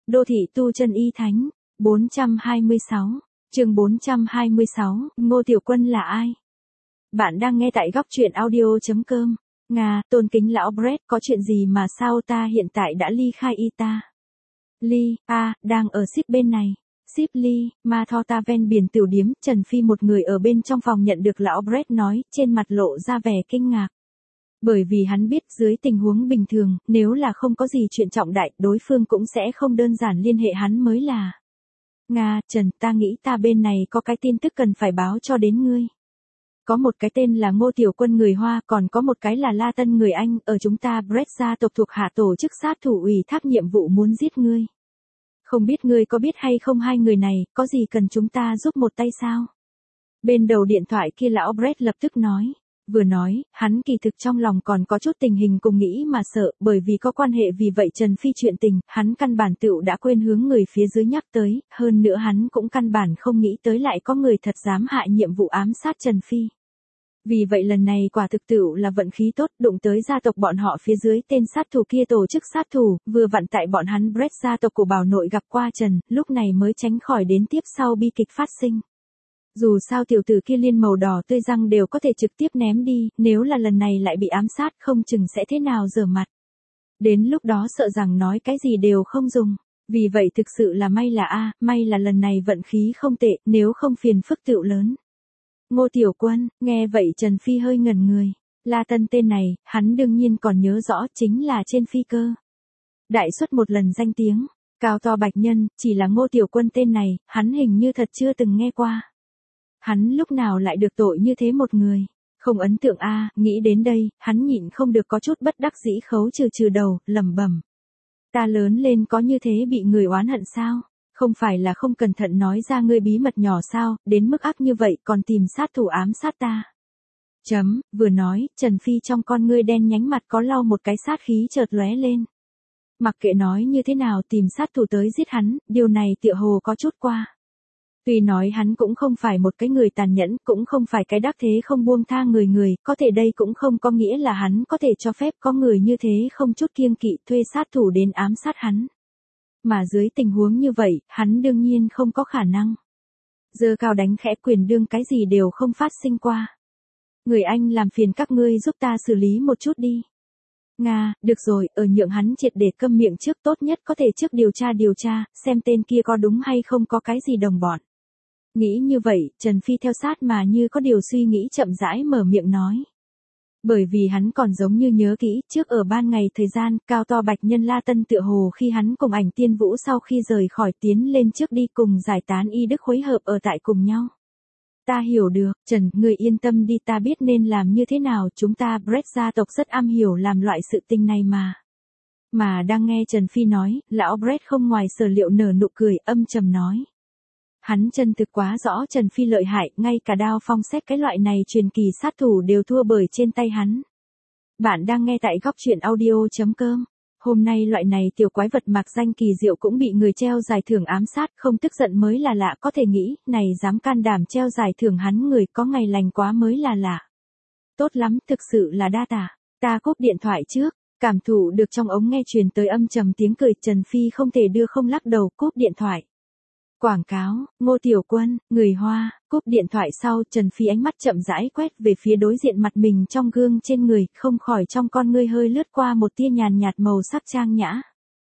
Đô thị tu chân y thánh, 426, chương 426, Ngô Tiểu Quân là ai? Bạn đang nghe tại góc truyện audio.com. Nga, tôn kính lão Brett, có chuyện gì mà sao ta hiện tại đã ly khai y ta? Ly, đang ở ship bên này. Ship ly, ma tho ta ven biển tiểu điếm, Trần Phi một người ở bên trong phòng nhận được lão Brett nói, trên mặt lộ ra vẻ kinh ngạc. Bởi vì hắn biết dưới tình huống bình thường, nếu là không có gì chuyện trọng đại, đối phương cũng sẽ không đơn giản liên hệ hắn mới là. Nga, Trần, ta nghĩ ta bên này có cái tin tức cần phải báo cho đến ngươi. Có một cái tên là Ngô Tiểu Quân người Hoa, còn có một cái là La Tân người Anh, ở chúng ta Brett gia tộc thuộc hạ tổ chức sát thủ ủy thác nhiệm vụ muốn giết ngươi. Không biết ngươi có biết hay không hai người này, có gì cần chúng ta giúp một tay sao? Bên đầu điện thoại kia lão Brett lập tức nói. Vừa nói, hắn kỳ thực trong lòng còn có chút tình hình cùng nghĩ mà sợ, bởi vì có quan hệ vì vậy Trần Phi chuyện tình, hắn căn bản tựu đã quên hướng người phía dưới nhắc tới, hơn nữa hắn cũng căn bản không nghĩ tới lại có người thật dám hại nhiệm vụ ám sát Trần Phi. Vì vậy lần này quả thực tựu là vận khí tốt, đụng tới gia tộc bọn họ phía dưới tên sát thủ kia tổ chức sát thủ, vừa vặn tại bọn hắn Brett gia tộc của bảo nội gặp qua Trần, lúc này mới tránh khỏi đến tiếp sau bi kịch phát sinh. Dù sao tiểu tử kia liên màu đỏ tươi răng đều có thể trực tiếp ném đi, nếu là lần này lại bị ám sát không chừng sẽ thế nào rửa mặt. Đến lúc đó sợ rằng nói cái gì đều không dùng. Vì vậy thực sự là may là may là lần này vận khí không tệ, nếu không phiền phức tựu lớn. Ngô Tiểu Quân, nghe vậy Trần Phi hơi ngẩn người. La Tân tên này, hắn đương nhiên còn nhớ rõ, chính là trên phi cơ. Đại suất một lần danh tiếng, cao to bạch nhân, chỉ là Ngô Tiểu Quân tên này, hắn hình như thật chưa từng nghe qua. Hắn lúc nào lại được tội như thế một người? Không ấn tượng nghĩ đến đây, hắn nhịn không được có chút bất đắc dĩ khấu trừ đầu, lẩm bẩm. Ta lớn lên có như thế bị người oán hận sao? Không phải là không cẩn thận nói ra ngươi bí mật nhỏ sao, đến mức ác như vậy còn tìm sát thủ ám sát ta. Vừa nói, Trần Phi trong con ngươi đen nhánh mặt có lau một cái sát khí chợt lóe lên. Mặc kệ nói như thế nào tìm sát thủ tới giết hắn, điều này tựa hồ có chút qua. Tuy nói hắn cũng không phải một cái người tàn nhẫn, cũng không phải cái đắc thế không buông tha người, có thể đây cũng không có nghĩa là hắn có thể cho phép có người như thế không chút kiêng kỵ thuê sát thủ đến ám sát hắn. Mà dưới tình huống như vậy, hắn đương nhiên không có khả năng. Giơ cao đánh khẽ quyền đương cái gì đều không phát sinh qua. Người Anh làm phiền các ngươi giúp ta xử lý một chút đi. Nga, được rồi, ở nhượng hắn triệt để câm miệng trước tốt nhất có thể trước điều tra, xem tên kia có đúng hay không có cái gì đồng bọn. Nghĩ như vậy, Trần Phi theo sát mà như có điều suy nghĩ chậm rãi mở miệng nói. Bởi vì hắn còn giống như nhớ kỹ, trước ở ban ngày thời gian, cao to bạch nhân La Tân tựa hồ khi hắn cùng Ảnh Tiên Vũ sau khi rời khỏi tiến lên trước đi cùng giải tán y đức hối hợp ở tại cùng nhau. Ta hiểu được, Trần, người yên tâm đi, ta biết nên làm như thế nào, chúng ta Brett gia tộc rất am hiểu làm loại sự tình này mà. Mà đang nghe Trần Phi nói, lão Brett không ngoài sở liệu nở nụ cười, âm trầm nói. Hắn chân thực quá rõ Trần Phi lợi hại, ngay cả đao phong xét cái loại này truyền kỳ sát thủ đều thua bởi trên tay hắn. Bạn đang nghe tại góc truyện audio.com. Hôm nay loại này tiểu quái vật mạc danh kỳ diệu cũng bị người treo giải thưởng ám sát, không tức giận mới là lạ, có thể nghĩ, này dám can đảm treo giải thưởng hắn người có ngày lành quá mới là lạ. Tốt lắm, thực sự là đa tả. Ta cúp điện thoại trước, cảm thụ được trong ống nghe truyền tới âm trầm tiếng cười, Trần Phi không thể đưa không lắc đầu, cúp điện thoại. Quảng cáo, Ngô Tiểu Quân, người Hoa, cúp điện thoại sau Trần Phi ánh mắt chậm rãi quét về phía đối diện mặt mình trong gương trên người, không khỏi trong con ngươi hơi lướt qua một tia nhàn nhạt màu sắc trang nhã.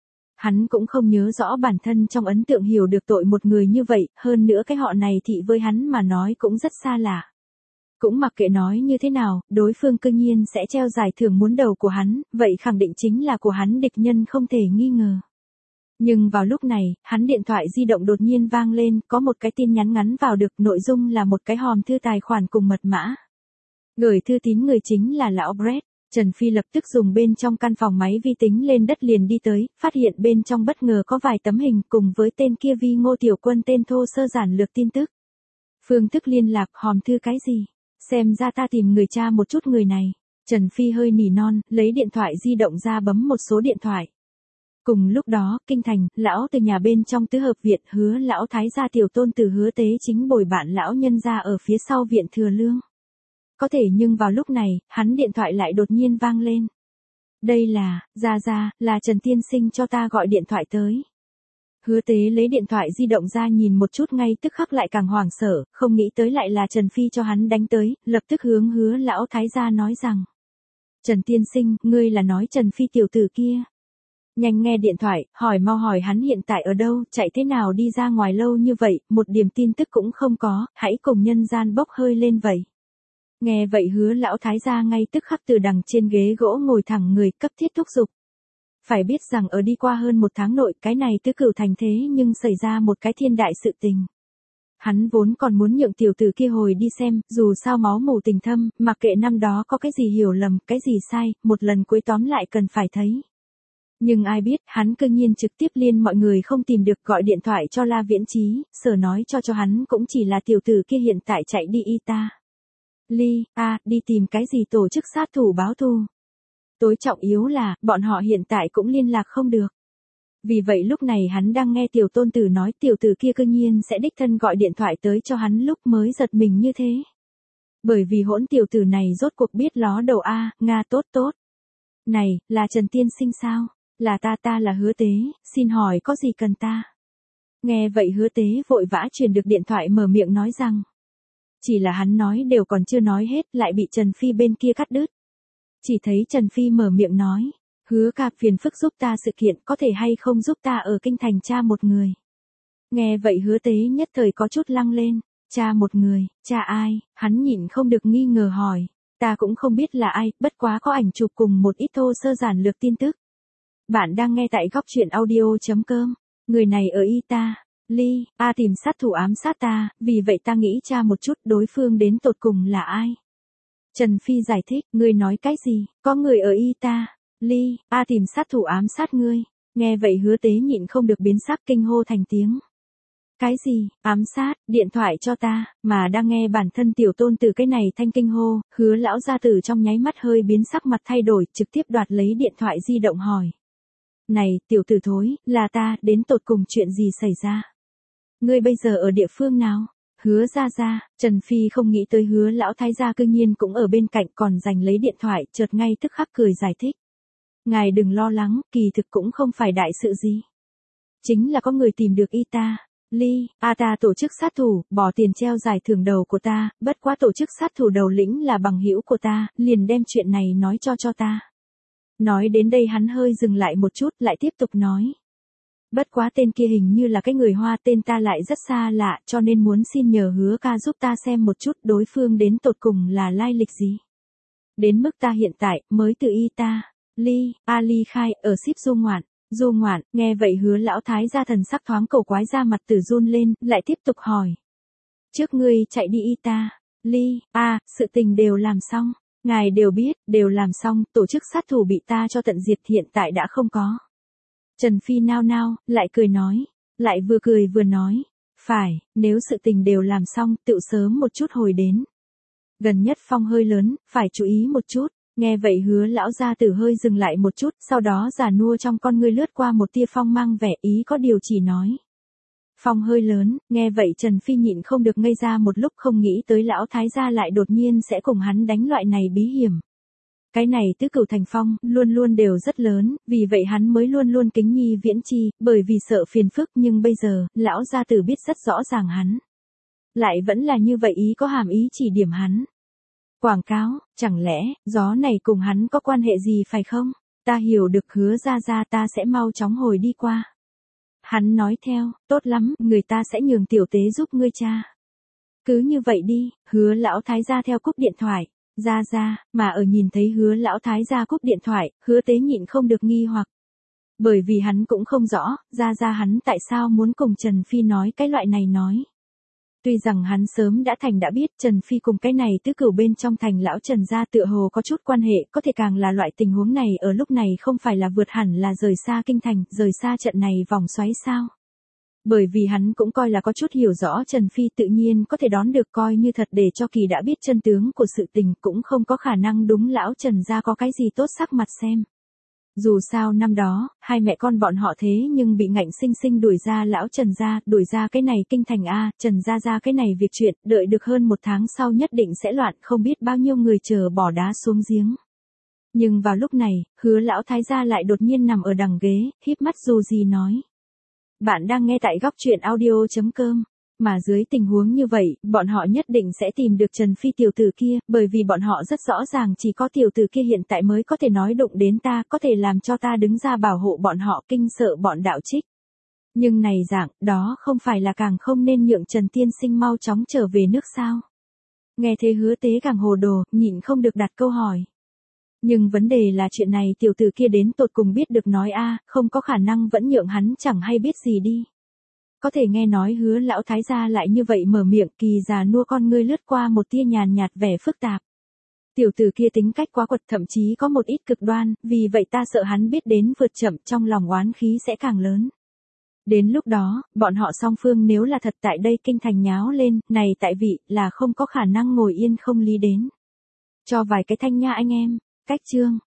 Hắn cũng không nhớ rõ bản thân trong ấn tượng hiểu được tội một người như vậy, hơn nữa cái họ này thị với hắn mà nói cũng rất xa lạ. Cũng mặc kệ nói như thế nào, đối phương cương nhiên sẽ treo giải thưởng muốn đầu của hắn, vậy khẳng định chính là của hắn địch nhân không thể nghi ngờ. Nhưng vào lúc này, hắn điện thoại di động đột nhiên vang lên, có một cái tin nhắn ngắn vào được, nội dung là một cái hòm thư tài khoản cùng mật mã. Gửi thư tín người chính là lão Brett. Trần Phi lập tức dùng bên trong căn phòng máy vi tính lên đất liền đi tới, phát hiện bên trong bất ngờ có vài tấm hình cùng với tên kia Vi Ngô Tiểu Quân tên thô sơ giản lược tin tức. Phương thức liên lạc, hòm thư cái gì? Xem ra ta tìm người cha một chút người này. Trần Phi hơi nỉ non, lấy điện thoại di động ra bấm một số điện thoại. Cùng lúc đó, kinh thành, lão từ nhà bên trong tứ hợp viện, Hứa lão thái gia tiểu tôn từ Hứa Tế Chính bồi bạn lão nhân ra ở phía sau viện Thừa Lương. Có thể nhưng vào lúc này, hắn điện thoại lại đột nhiên vang lên. Đây là, ra, là Trần Tiên Sinh cho ta gọi điện thoại tới. Hứa Tế lấy điện thoại di động ra nhìn một chút ngay tức khắc lại càng hoảng sợ, không nghĩ tới lại là Trần Phi cho hắn đánh tới, lập tức hướng Hứa lão thái gia nói rằng. Trần tiên sinh, ngươi là nói Trần Phi tiểu tử kia. Nhanh nghe điện thoại, mau hỏi hắn hiện tại ở đâu, chạy thế nào đi ra ngoài lâu như vậy, một điểm tin tức cũng không có, hãy cùng nhân gian bốc hơi lên vậy. Nghe vậy Hứa lão thái gia ngay tức khắc từ đằng trên ghế gỗ ngồi thẳng người, cấp thiết thúc giục. Phải biết rằng ở đi qua hơn một tháng nội, cái này tứ cửu thành thế nhưng xảy ra một cái thiên đại sự tình. Hắn vốn còn muốn nhượng tiểu tử kia hồi đi xem, dù sao máu mủ tình thâm, mặc kệ năm đó có cái gì hiểu lầm, cái gì sai, một lần cuối tóm lại cần phải thấy. Nhưng ai biết, hắn cơ nhiên trực tiếp liên mọi người không tìm được, gọi điện thoại cho La Viễn Chí, sở nói cho hắn cũng chỉ là tiểu tử kia hiện tại chạy đi đi tìm cái gì tổ chức sát thủ báo thù. Tối trọng yếu là, bọn họ hiện tại cũng liên lạc không được. Vì vậy lúc này hắn đang nghe tiểu tôn tử nói tiểu tử kia cơ nhiên sẽ đích thân gọi điện thoại tới cho hắn lúc mới giật mình như thế. Bởi vì hỗn tiểu tử này rốt cuộc biết ló đầu Nga tốt. Này, là Trần tiên sinh sao? Là ta là Hứa Tế, xin hỏi có gì cần ta? Nghe vậy Hứa Tế vội vã truyền được điện thoại mở miệng nói rằng. Chỉ là hắn nói đều còn chưa nói hết lại bị Trần Phi bên kia cắt đứt. Chỉ thấy Trần Phi mở miệng nói. Hứa ca phiền phức giúp ta sự kiện có thể hay không giúp ta ở kinh thành tra một người. Nghe vậy Hứa Tế nhất thời có chút lăng lên. Tra một người, tra ai? Hắn nhịn không được nghi ngờ hỏi. Ta cũng không biết là ai, bất quá có ảnh chụp cùng một ít thô sơ giản lược tin tức. Bạn đang nghe tại góc truyện audio.com. Người này ở tìm sát thủ ám sát ta, vì vậy ta nghĩ tra một chút đối phương đến tột cùng là ai. Trần Phi giải thích, ngươi nói cái gì, có người ở tìm sát thủ ám sát ngươi. Nghe vậy Hứa Tế nhịn không được biến sắc kinh hô thành tiếng. Cái gì, ám sát, điện thoại cho ta, mà đang nghe bản thân tiểu tôn từ cái này thanh kinh hô, Hứa lão gia tử trong nháy mắt hơi biến sắc mặt thay đổi, trực tiếp đoạt lấy điện thoại di động hỏi. Này, tiểu tử thối, là ta, đến tột cùng chuyện gì xảy ra? Ngươi bây giờ ở địa phương nào? Hứa ra, Trần Phi không nghĩ tới Hứa lão thái gia cư nhiên cũng ở bên cạnh còn giành lấy điện thoại, chợt ngay tức khắc cười giải thích. Ngài đừng lo lắng, kỳ thực cũng không phải đại sự gì. Chính là có người tìm được ta tổ chức sát thủ, bỏ tiền treo giải thưởng đầu của ta, bất quá tổ chức sát thủ đầu lĩnh là bằng hữu của ta, liền đem chuyện này nói cho ta. Nói đến đây hắn hơi dừng lại một chút, lại tiếp tục nói. Bất quá tên kia hình như là cái người Hoa, tên ta lại rất xa lạ, cho nên muốn xin nhờ Hứa ca giúp ta xem một chút đối phương đến tột cùng là lai lịch gì. Đến mức ta hiện tại, mới từ ly khai, ở ship Du ngoạn, nghe vậy Hứa lão thái gia thần sắc thoáng cổ quái ra mặt tử run lên, lại tiếp tục hỏi. Trước ngươi chạy đi sự tình đều làm xong. Ngài đều biết, đều làm xong, tổ chức sát thủ bị ta cho tận diệt hiện tại đã không có. Trần Phi nao, lại cười nói. Lại vừa cười vừa nói. Phải, nếu sự tình đều làm xong, tự sớm một chút hồi đến. Gần nhất phong hơi lớn, phải chú ý một chút. Nghe vậy Hứa lão gia tử hơi dừng lại một chút, sau đó già nua trong con ngươi lướt qua một tia phong mang vẻ ý có điều chỉ nói. Phong hơi lớn, nghe vậy Trần Phi nhịn không được ngây ra một lúc, không nghĩ tới lão thái gia lại đột nhiên sẽ cùng hắn đánh loại này bí hiểm. Cái này tứ cửu thành phong, luôn luôn đều rất lớn, vì vậy hắn mới luôn luôn kính nhi viễn chi, bởi vì sợ phiền phức, nhưng bây giờ, lão gia tử biết rất rõ ràng hắn. Lại vẫn là như vậy ý có hàm ý chỉ điểm hắn. Quảng cáo, chẳng lẽ, gió này cùng hắn có quan hệ gì phải không? Ta hiểu được Hứa ra ta sẽ mau chóng hồi đi qua. Hắn nói theo, tốt lắm, người ta sẽ nhường tiểu tế giúp ngươi cha. Cứ như vậy đi, Hứa lão thái gia theo cúp điện thoại. Ra, mà ở nhìn thấy Hứa lão thái gia cúp điện thoại, Hứa Tế nhịn không được nghi hoặc. Bởi vì hắn cũng không rõ, ra hắn tại sao muốn cùng Trần Phi nói cái loại này nói. Tuy rằng hắn sớm đã đã biết Trần Phi cùng cái này tứ cửu bên trong thành lão Trần gia tựa hồ có chút quan hệ, có thể càng là loại tình huống này ở lúc này không phải là vượt hẳn là rời xa kinh thành, rời xa trận này vòng xoáy sao. Bởi vì hắn cũng coi là có chút hiểu rõ Trần Phi tự nhiên có thể đón được coi như thật để cho kỳ đã biết chân tướng của sự tình cũng không có khả năng đúng lão Trần gia có cái gì tốt sắc mặt xem. Dù sao năm đó, hai mẹ con bọn họ thế nhưng bị ngạnh sinh sinh đuổi ra lão Trần gia, đuổi ra cái này kinh thành Trần gia ra cái này việc chuyện, đợi được hơn một tháng sau nhất định sẽ loạn, không biết bao nhiêu người chờ bỏ đá xuống giếng. Nhưng vào lúc này, Hứa lão thái gia lại đột nhiên nằm ở đằng ghế, híp mắt dù gì nói. Bạn đang nghe tại góc truyện audio.com. Mà dưới tình huống như vậy, bọn họ nhất định sẽ tìm được Trần Phi tiểu tử kia, bởi vì bọn họ rất rõ ràng chỉ có tiểu tử kia hiện tại mới có thể nói đụng đến ta, có thể làm cho ta đứng ra bảo hộ bọn họ, kinh sợ bọn đạo trích. Nhưng này dạng, đó không phải là càng không nên nhượng Trần tiên sinh mau chóng trở về nước sao? Nghe thế Hứa Tế càng hồ đồ, nhịn không được đặt câu hỏi. Nhưng vấn đề là chuyện này tiểu tử kia đến tột cùng biết được nói không có khả năng vẫn nhượng hắn chẳng hay biết gì đi. Có thể nghe nói Hứa lão thái gia lại như vậy mở miệng, kỳ già nua con ngươi lướt qua một tia nhàn nhạt vẻ phức tạp. Tiểu tử kia tính cách quá quật, thậm chí có một ít cực đoan, vì vậy ta sợ hắn biết đến vượt chậm, trong lòng oán khí sẽ càng lớn. Đến lúc đó, bọn họ song phương nếu là thật tại đây kinh thành nháo lên, này tại vị, là không có khả năng ngồi yên không lý đến. Cho vài cái thanh nha anh em. Cách chương.